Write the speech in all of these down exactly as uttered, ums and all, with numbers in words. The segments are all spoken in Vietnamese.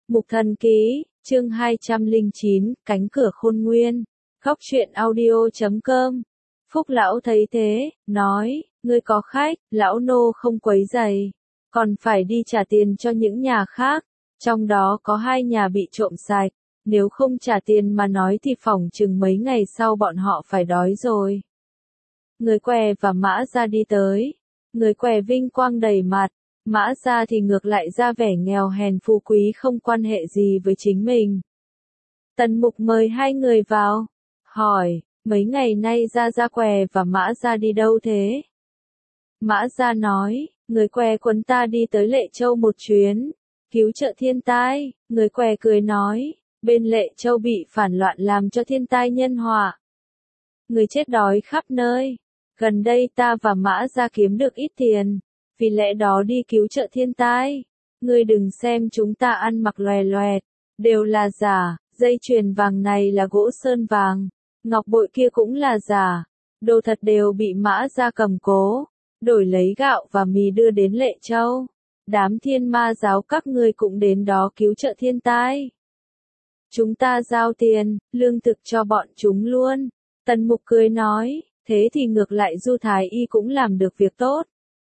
Mục Thần Ký, chương hai trăm lẻ chín, Cánh cửa khôn nguyên. Góc truyện audio chấm com. Phúc lão thấy thế, nói, ngươi có khách, lão nô không quấy rầy, còn phải đi trả tiền cho những nhà khác, trong đó có hai nhà bị trộm sạch, nếu không trả tiền mà nói thì phỏng chừng mấy ngày sau bọn họ phải đói rồi. Người què và Mã Gia đi tới, người què vinh quang đầy mặt, Mã Gia thì ngược lại ra vẻ nghèo hèn phú quý không quan hệ gì với chính mình. Tần Mục mời hai người vào, hỏi, mấy ngày nay Gia Gia què và Mã Gia đi đâu thế? Mã Gia nói, người què quấn ta đi tới Lệ Châu một chuyến, cứu trợ thiên tai, người què cười nói, bên Lệ Châu bị phản loạn làm cho thiên tai nhân họa. Người chết đói khắp nơi, gần đây ta và Mã Gia kiếm được ít tiền, vì lẽ đó đi cứu trợ thiên tai. Ngươi đừng xem chúng ta ăn mặc loè loẹt, đều là giả, dây chuyền vàng này là gỗ sơn vàng, ngọc bội kia cũng là giả, đồ thật đều bị Mã Gia cầm cố, đổi lấy gạo và mì đưa đến Lệ Châu. Đám thiên ma giáo các ngươi cũng đến đó cứu trợ thiên tai. Chúng ta giao tiền, lương thực cho bọn chúng luôn. Tần Mục cười nói, thế thì ngược lại Du Thái Y cũng làm được việc tốt.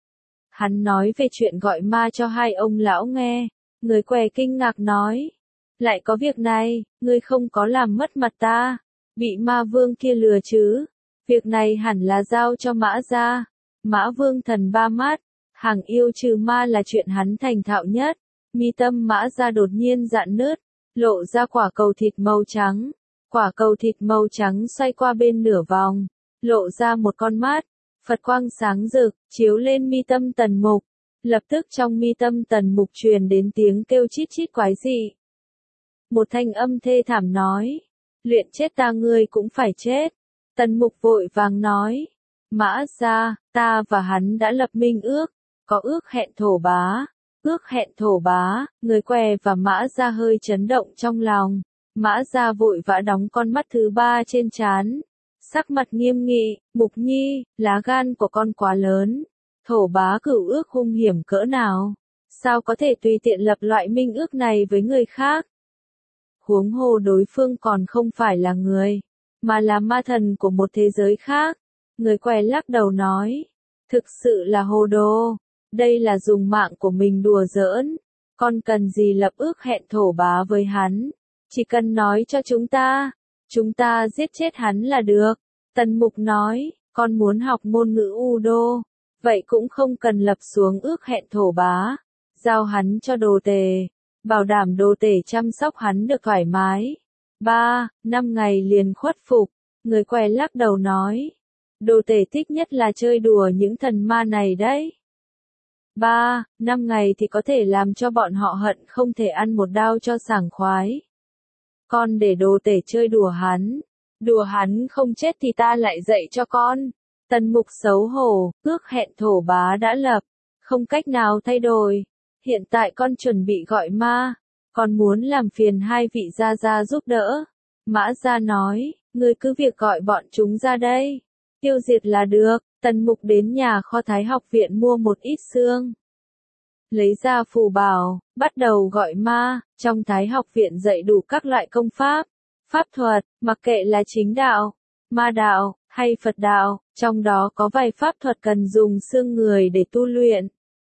Hắn nói về chuyện gọi ma cho hai ông lão nghe, người què kinh ngạc nói, lại có việc này, ngươi không có làm mất mặt ta, bị ma vương kia lừa chứ, việc này hẳn là giao cho Mã Gia. Mã Vương thần ba mắt, hàng yêu trừ ma là chuyện hắn thành thạo nhất, mi tâm Mã Gia đột nhiên rạn nứt, lộ ra quả cầu thịt màu trắng, quả cầu thịt màu trắng xoay qua bên nửa vòng, lộ ra một con mắt. Phật quang sáng rực, chiếu lên mi tâm Tần Mục, lập tức trong mi tâm Tần Mục truyền đến tiếng kêu chít chít quái dị. Một thanh âm thê thảm nói, luyện chết ta ngươi cũng phải chết. Tần Mục vội vàng nói, Mã Gia, ta và hắn đã lập minh ước, có ước hẹn thổ bá, ước hẹn thổ bá, người què và Mã Gia hơi chấn động trong lòng, Mã Gia vội vã đóng con mắt thứ ba trên trán. Sắc mặt nghiêm nghị, Mục Nhi, lá gan của con quá lớn, thổ bá cửu ước hung hiểm cỡ nào, sao có thể tùy tiện lập loại minh ước này với người khác. Huống hồ đối phương còn không phải là người, mà là ma thần của một thế giới khác. Người què lắc đầu nói, thực sự là hồ đồ, đây là dùng mạng của mình đùa giỡn, con cần gì lập ước hẹn thổ bá với hắn, chỉ cần nói cho chúng ta. Chúng ta giết chết hắn là được. Tần Mục nói, con muốn học ngôn ngữ U Đô, vậy cũng không cần lập xuống ước hẹn thổ bá, giao hắn cho đồ tể, bảo đảm đồ tể chăm sóc hắn được thoải mái. Ba, năm ngày liền khuất phục, người què lắc đầu nói, đồ tể thích nhất là chơi đùa những thần ma này đấy. Ba, năm ngày thì có thể làm cho bọn họ hận không thể ăn một đao cho sảng khoái. Con để đồ tể chơi đùa hắn, đùa hắn không chết thì ta lại dạy cho con. Tần Mục xấu hổ, ước hẹn thổ bá đã lập, không cách nào thay đổi. Hiện tại con chuẩn bị gọi ma, con muốn làm phiền hai vị gia gia giúp đỡ. Mã Gia nói, ngươi cứ việc gọi bọn chúng ra đây, tiêu diệt là được. Tần Mục đến nhà kho Thái học viện mua một ít xương, lấy ra phù bảo, bắt đầu gọi ma. Trong Thái học viện dạy đủ các loại công pháp, pháp thuật, mặc kệ là chính đạo, ma đạo, hay Phật đạo, trong đó có vài pháp thuật cần dùng xương người để tu luyện.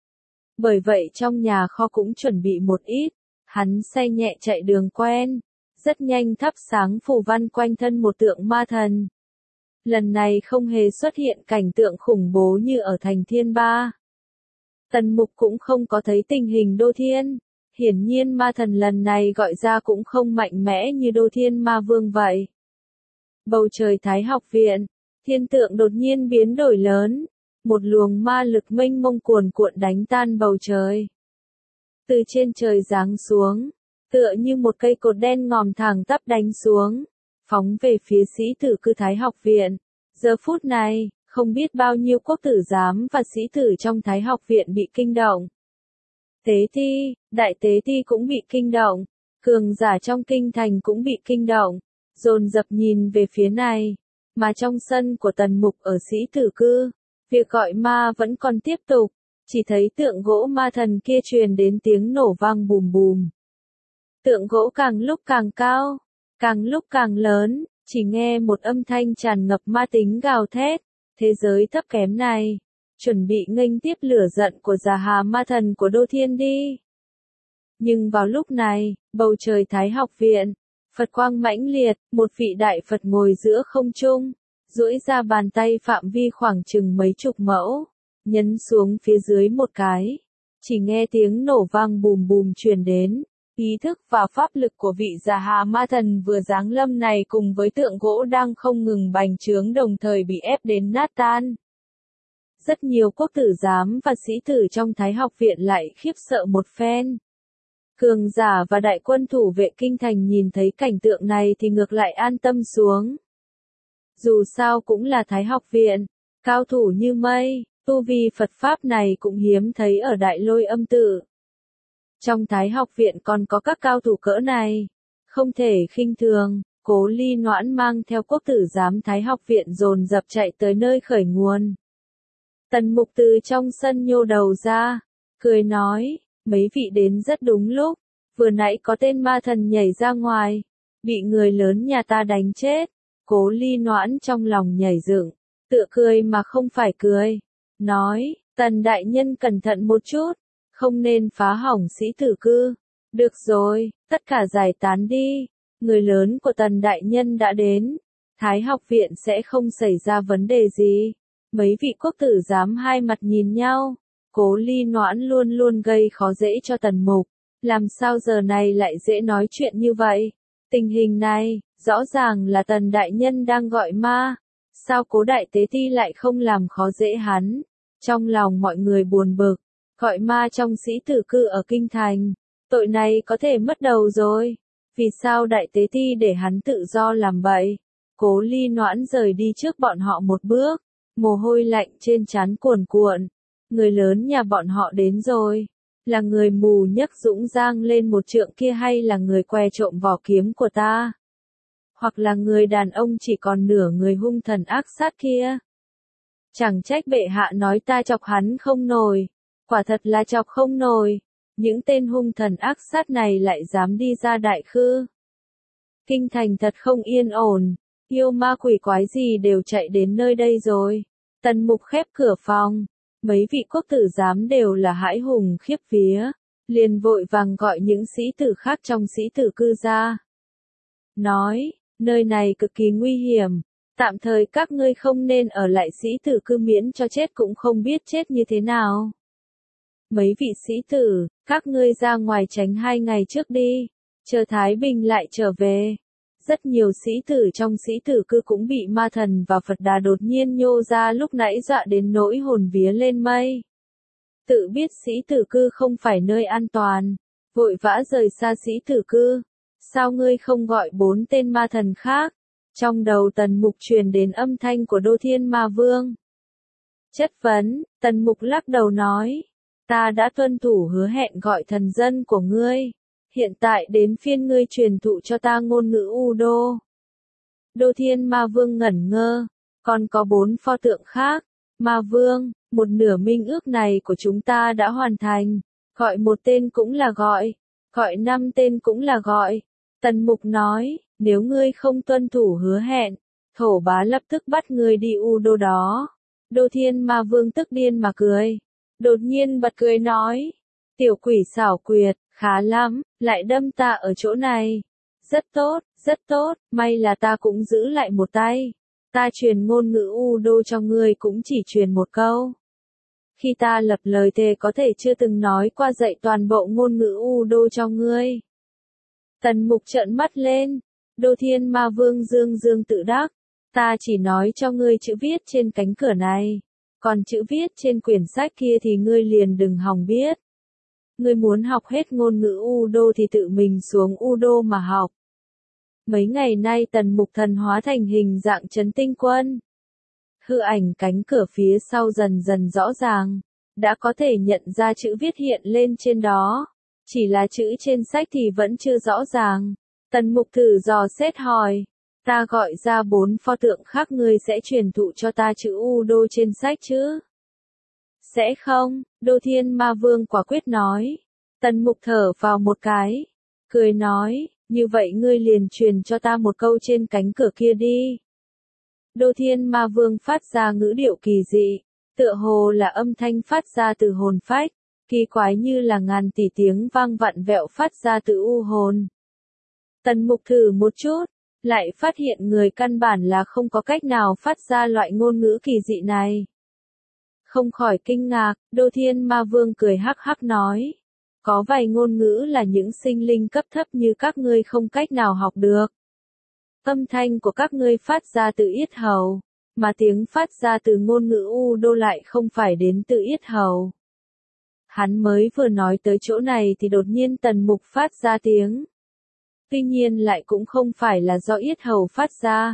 Bởi vậy trong nhà kho cũng chuẩn bị một ít, hắn say nhẹ chạy đường quen, rất nhanh thắp sáng phù văn quanh thân một tượng ma thần. Lần này không hề xuất hiện cảnh tượng khủng bố như ở thành Thiên Ba. Tần Mục cũng không có thấy tình hình Đô Thiên. Hiển nhiên ma thần lần này gọi ra cũng không mạnh mẽ như Đô Thiên Ma Vương vậy. Bầu trời Thái học viện, thiên tượng đột nhiên biến đổi lớn. Một luồng ma lực mênh mông cuồn cuộn đánh tan bầu trời. Từ trên trời giáng xuống, tựa như một cây cột đen ngòm thẳng tắp đánh xuống, phóng về phía sĩ tử cư Thái học viện. Giờ phút này, không biết bao nhiêu quốc tử giám và sĩ tử trong Thái học viện bị kinh động. Tế Ti, Đại Tế Ti cũng bị kinh động, cường giả trong kinh thành cũng bị kinh động, dồn dập nhìn về phía này, mà trong sân của Tần Mục ở sĩ tử cư, việc gọi ma vẫn còn tiếp tục, chỉ thấy tượng gỗ ma thần kia truyền đến tiếng nổ vang bùm bùm. Tượng gỗ càng lúc càng cao, càng lúc càng lớn, chỉ nghe một âm thanh tràn ngập ma tính gào thét. Thế giới thấp kém này, chuẩn bị nghênh tiếp lửa giận của già hà ma thần của Đô Thiên đi. Nhưng vào lúc này, bầu trời Thái học viện, Phật quang mãnh liệt, một vị đại Phật ngồi giữa không trung, duỗi ra bàn tay phạm vi khoảng chừng mấy chục mẫu, nhấn xuống phía dưới một cái. Chỉ nghe tiếng nổ vang bùm bùm truyền đến. Ý thức và pháp lực của vị già hà ma thần vừa giáng lâm này cùng với tượng gỗ đang không ngừng bành trướng đồng thời bị ép đến nát tan. Rất nhiều quốc tử giám và sĩ tử trong Thái học viện lại khiếp sợ một phen. Cường giả và đại quân thủ vệ kinh thành nhìn thấy cảnh tượng này thì ngược lại an tâm xuống. Dù sao cũng là Thái học viện, cao thủ như mây, tu vi Phật Pháp này cũng hiếm thấy ở Đại Lôi Âm Tự. Trong Thái học viện còn có các cao thủ cỡ này, không thể khinh thường. Cố Ly Noãn mang theo quốc tử giám Thái học viện dồn dập chạy tới nơi khởi nguồn. Tần Mục từ trong sân nhô đầu ra, cười nói, mấy vị đến rất đúng lúc, vừa nãy có tên ma thần nhảy ra ngoài, bị người lớn nhà ta đánh chết. Cố Ly Noãn trong lòng nhảy dựng, tựa cười mà không phải cười, nói, Tần đại nhân cẩn thận một chút, không nên phá hỏng sĩ tử cư. Được rồi, tất cả giải tán đi, người lớn của Tần đại nhân đã đến, Thái học viện sẽ không xảy ra vấn đề gì. Mấy vị quốc tử giám hai mặt nhìn nhau, Cố Ly Noãn luôn luôn gây khó dễ cho Tần Mục, làm sao giờ này lại dễ nói chuyện như vậy. Tình hình này, rõ ràng là Tần đại nhân đang gọi ma, sao Cố đại tế ti lại không làm khó dễ hắn. Trong lòng mọi người buồn bực, gọi ma trong sĩ tử cư ở kinh thành, tội này có thể mất đầu rồi. Vì sao đại tế ti để hắn tự do làm vậy? Cố Ly Noãn rời đi trước bọn họ một bước, mồ hôi lạnh trên trán cuồn cuộn. Người lớn nhà bọn họ đến rồi, là người mù nhấc dũng giang lên một trượng kia hay là người què trộm vỏ kiếm của ta? Hoặc là người đàn ông chỉ còn nửa người hung thần ác sát kia? Chẳng trách bệ hạ nói ta chọc hắn không nổi, quả thật là chọc không nổi, những tên hung thần ác sát này lại dám đi ra đại khư. Kinh thành thật không yên ổn, yêu ma quỷ quái gì đều chạy đến nơi đây rồi. Tần Mục khép cửa phòng, mấy vị quốc tử giám đều là hãi hùng khiếp vía, liền vội vàng gọi những sĩ tử khác trong sĩ tử cư ra. Nói, nơi này cực kỳ nguy hiểm, tạm thời các ngươi không nên ở lại sĩ tử cư miễn cho chết cũng không biết chết như thế nào. Mấy vị sĩ tử, các ngươi ra ngoài tránh hai ngày trước đi, chờ Thái Bình lại trở về. Rất nhiều sĩ tử trong sĩ tử cư cũng bị ma thần và Phật Đà đột nhiên nhô ra lúc nãy dọa đến nỗi hồn vía lên mây. Tự biết sĩ tử cư không phải nơi an toàn, vội vã rời xa sĩ tử cư. Sao ngươi không gọi bốn tên ma thần khác? Trong đầu Tần Mục truyền đến âm thanh của Đô Thiên Ma Vương. Chất vấn, Tần Mục lắc đầu nói, ta đã tuân thủ hứa hẹn gọi thần dân của ngươi. Hiện tại đến phiên ngươi truyền thụ cho ta ngôn ngữ U Đô. Đô Thiên Ma Vương ngẩn ngơ, còn có bốn pho tượng khác. Ma Vương, một nửa minh ước này của chúng ta đã hoàn thành, gọi một tên cũng là gọi, gọi năm tên cũng là gọi. Tần Mục nói, nếu ngươi không tuân thủ hứa hẹn, thổ bá lập tức bắt ngươi đi U Đô đó. Đô Thiên Ma Vương tức điên mà cười, đột nhiên bật cười nói, tiểu quỷ xảo quyệt, khá lắm, lại đâm ta ở chỗ này. Rất tốt, rất tốt, may là ta cũng giữ lại một tay. Ta truyền ngôn ngữ U Đô cho ngươi cũng chỉ truyền một câu. Khi ta lập lời thề có thể chưa từng nói qua dạy toàn bộ ngôn ngữ U Đô cho ngươi. Tần Mục trợn mắt lên, Đô Thiên Ma Vương dương dương tự đắc, ta chỉ nói cho ngươi chữ viết trên cánh cửa này, còn chữ viết trên quyển sách kia thì ngươi liền đừng hòng biết. Ngươi muốn học hết ngôn ngữ U Đô thì tự mình xuống U Đô mà học. Mấy ngày nay Tần Mục thần hóa thành hình dạng Trấn Tinh Quân. Hư ảnh cánh cửa phía sau dần dần rõ ràng, đã có thể nhận ra chữ viết hiện lên trên đó. Chỉ là chữ trên sách thì vẫn chưa rõ ràng. Tần Mục thử dò xét hỏi, ta gọi ra bốn pho tượng khác ngươi sẽ truyền thụ cho ta chữ U Đô trên sách chứ? Sẽ không, Đô Thiên Ma Vương quả quyết nói. Tần Mục thở vào một cái, cười nói, như vậy ngươi liền truyền cho ta một câu trên cánh cửa kia đi. Đô Thiên Ma Vương phát ra ngữ điệu kỳ dị, tựa hồ là âm thanh phát ra từ hồn phách, kỳ quái như là ngàn tỷ tiếng vang vặn vẹo phát ra từ u hồn. Tần Mục thử một chút, lại phát hiện người căn bản là không có cách nào phát ra loại ngôn ngữ kỳ dị này. Không khỏi kinh ngạc, Đô Thiên Ma Vương cười hắc hắc nói, có vài ngôn ngữ là những sinh linh cấp thấp như các ngươi không cách nào học được. Âm thanh của các ngươi phát ra từ yết hầu, mà tiếng phát ra từ ngôn ngữ U Đô lại không phải đến từ yết hầu. Hắn mới vừa nói tới chỗ này thì đột nhiên Tần Mục phát ra tiếng. Tuy nhiên lại cũng không phải là do yết hầu phát ra.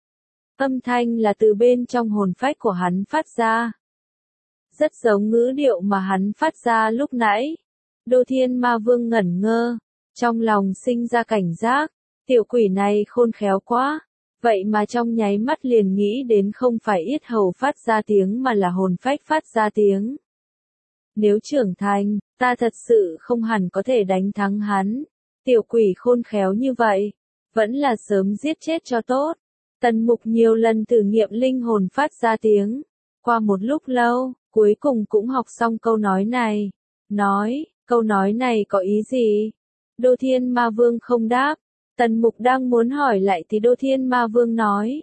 Âm thanh là từ bên trong hồn phách của hắn phát ra. Rất giống ngữ điệu mà hắn phát ra lúc nãy. Đô Thiên Ma Vương ngẩn ngơ, trong lòng sinh ra cảnh giác, tiểu quỷ này khôn khéo quá, vậy mà trong nháy mắt liền nghĩ đến không phải yết hầu phát ra tiếng mà là hồn phách phát ra tiếng. Nếu trưởng thành, ta thật sự không hẳn có thể đánh thắng hắn, tiểu quỷ khôn khéo như vậy, vẫn là sớm giết chết cho tốt. Tần Mục nhiều lần thử nghiệm linh hồn phát ra tiếng, qua một lúc lâu, cuối cùng cũng học xong câu nói này, nói, câu nói này có ý gì? Đô Thiên Ma Vương không đáp, Tần Mục đang muốn hỏi lại thì Đô Thiên Ma Vương nói.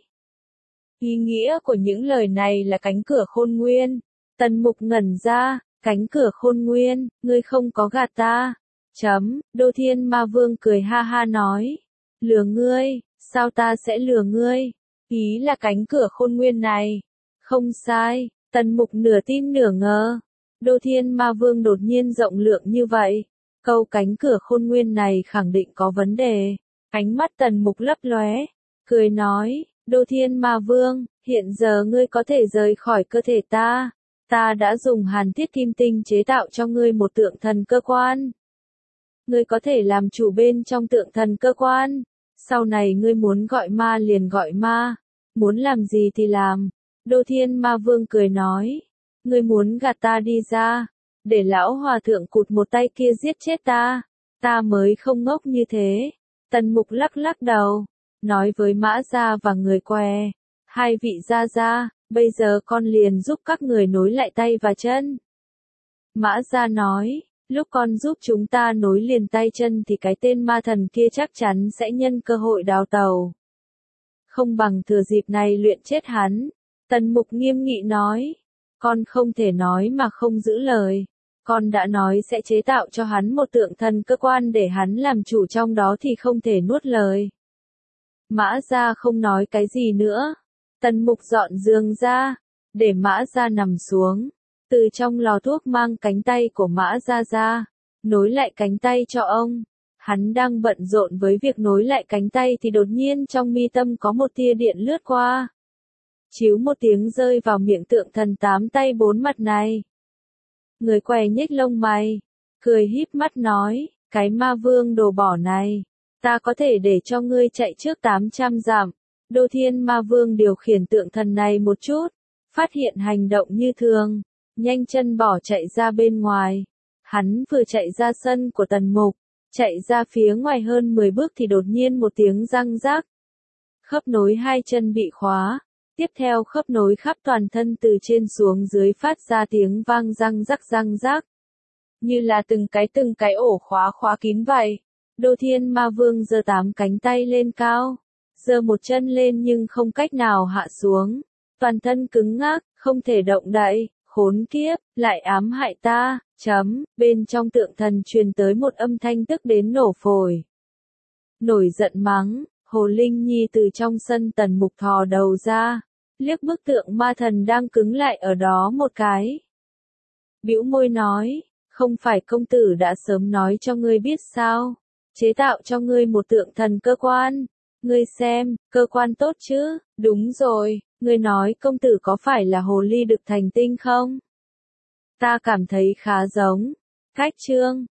Ý nghĩa của những lời này là cánh cửa khôn nguyên. Tần Mục ngẩn ra, cánh cửa khôn nguyên, ngươi không có gạt ta. Chấm, Đô Thiên Ma Vương cười ha ha nói. Lừa ngươi, sao ta sẽ lừa ngươi? Ý là cánh cửa khôn nguyên này. Không sai, Tần Mục nửa tin nửa ngờ. Đô Thiên Ma Vương đột nhiên rộng lượng như vậy. Câu cánh cửa khôn nguyên này khẳng định có vấn đề. Ánh mắt Tần Mục lấp lóe, cười nói, Đô Thiên Ma Vương, hiện giờ ngươi có thể rời khỏi cơ thể ta. Ta đã dùng hàn thiết kim tinh chế tạo cho ngươi một tượng thần cơ quan. Ngươi có thể làm chủ bên trong tượng thần cơ quan. Sau này ngươi muốn gọi ma liền gọi ma. Muốn làm gì thì làm. Đô Thiên Ma Vương cười nói. Ngươi muốn gạt ta đi ra. Để lão hòa thượng cụt một tay kia giết chết ta. Ta mới không ngốc như thế. Tần Mục lắc lắc đầu. Nói với Mã Gia và người què. Hai vị gia gia, bây giờ con liền giúp các người nối lại tay và chân. Mã Gia nói. Lúc con giúp chúng ta nối liền tay chân thì cái tên ma thần kia chắc chắn sẽ nhân cơ hội đào tàu. Không bằng thừa dịp này luyện chết hắn. Tần Mục nghiêm nghị nói. Con không thể nói mà không giữ lời. Con đã nói sẽ chế tạo cho hắn một tượng thần cơ quan để hắn làm chủ trong đó thì không thể nuốt lời. Mã Gia không nói cái gì nữa. Tần Mục dọn giường ra, để Mã Gia nằm xuống. Từ trong lò thuốc mang cánh tay của Mã Gia ra, nối lại cánh tay cho ông. Hắn đang bận rộn với việc nối lại cánh tay thì đột nhiên trong mi tâm có một tia điện lướt qua. Chíu một tiếng rơi vào miệng tượng thần tám tay bốn mặt này. Người què nhếch lông mày, cười híp mắt nói, cái ma vương đồ bỏ này, ta có thể để cho ngươi chạy trước tám trăm dặm. Đô Thiên Ma Vương điều khiển tượng thần này một chút, phát hiện hành động như thường, nhanh chân bỏ chạy ra bên ngoài. Hắn vừa chạy ra sân của Tần Mục, chạy ra phía ngoài hơn mười bước thì đột nhiên một tiếng răng rác. Khớp nối hai chân bị khóa, tiếp theo khớp nối khắp toàn thân từ trên xuống dưới phát ra tiếng vang răng rắc răng rác. Như là từng cái từng cái ổ khóa khóa kín vậy. Đô Thiên Ma Vương giơ tám cánh tay lên cao, giơ một chân lên nhưng không cách nào hạ xuống. Toàn thân cứng ngắc, không thể động đậy, khốn kiếp, lại ám hại ta, chấm, bên trong tượng thần truyền tới một âm thanh tức đến nổ phổi. Nổi giận mắng, Hồ Linh Nhi từ trong sân Tần Mục thò đầu ra, liếc bức tượng ma thần đang cứng lại ở đó một cái. Bĩu môi nói, không phải công tử đã sớm nói cho ngươi biết sao, chế tạo cho ngươi một tượng thần cơ quan. Ngươi xem, cơ quan tốt chứ, đúng rồi, ngươi nói công tử có phải là hồ ly đực thành tinh không? Ta cảm thấy khá giống. Cách chương,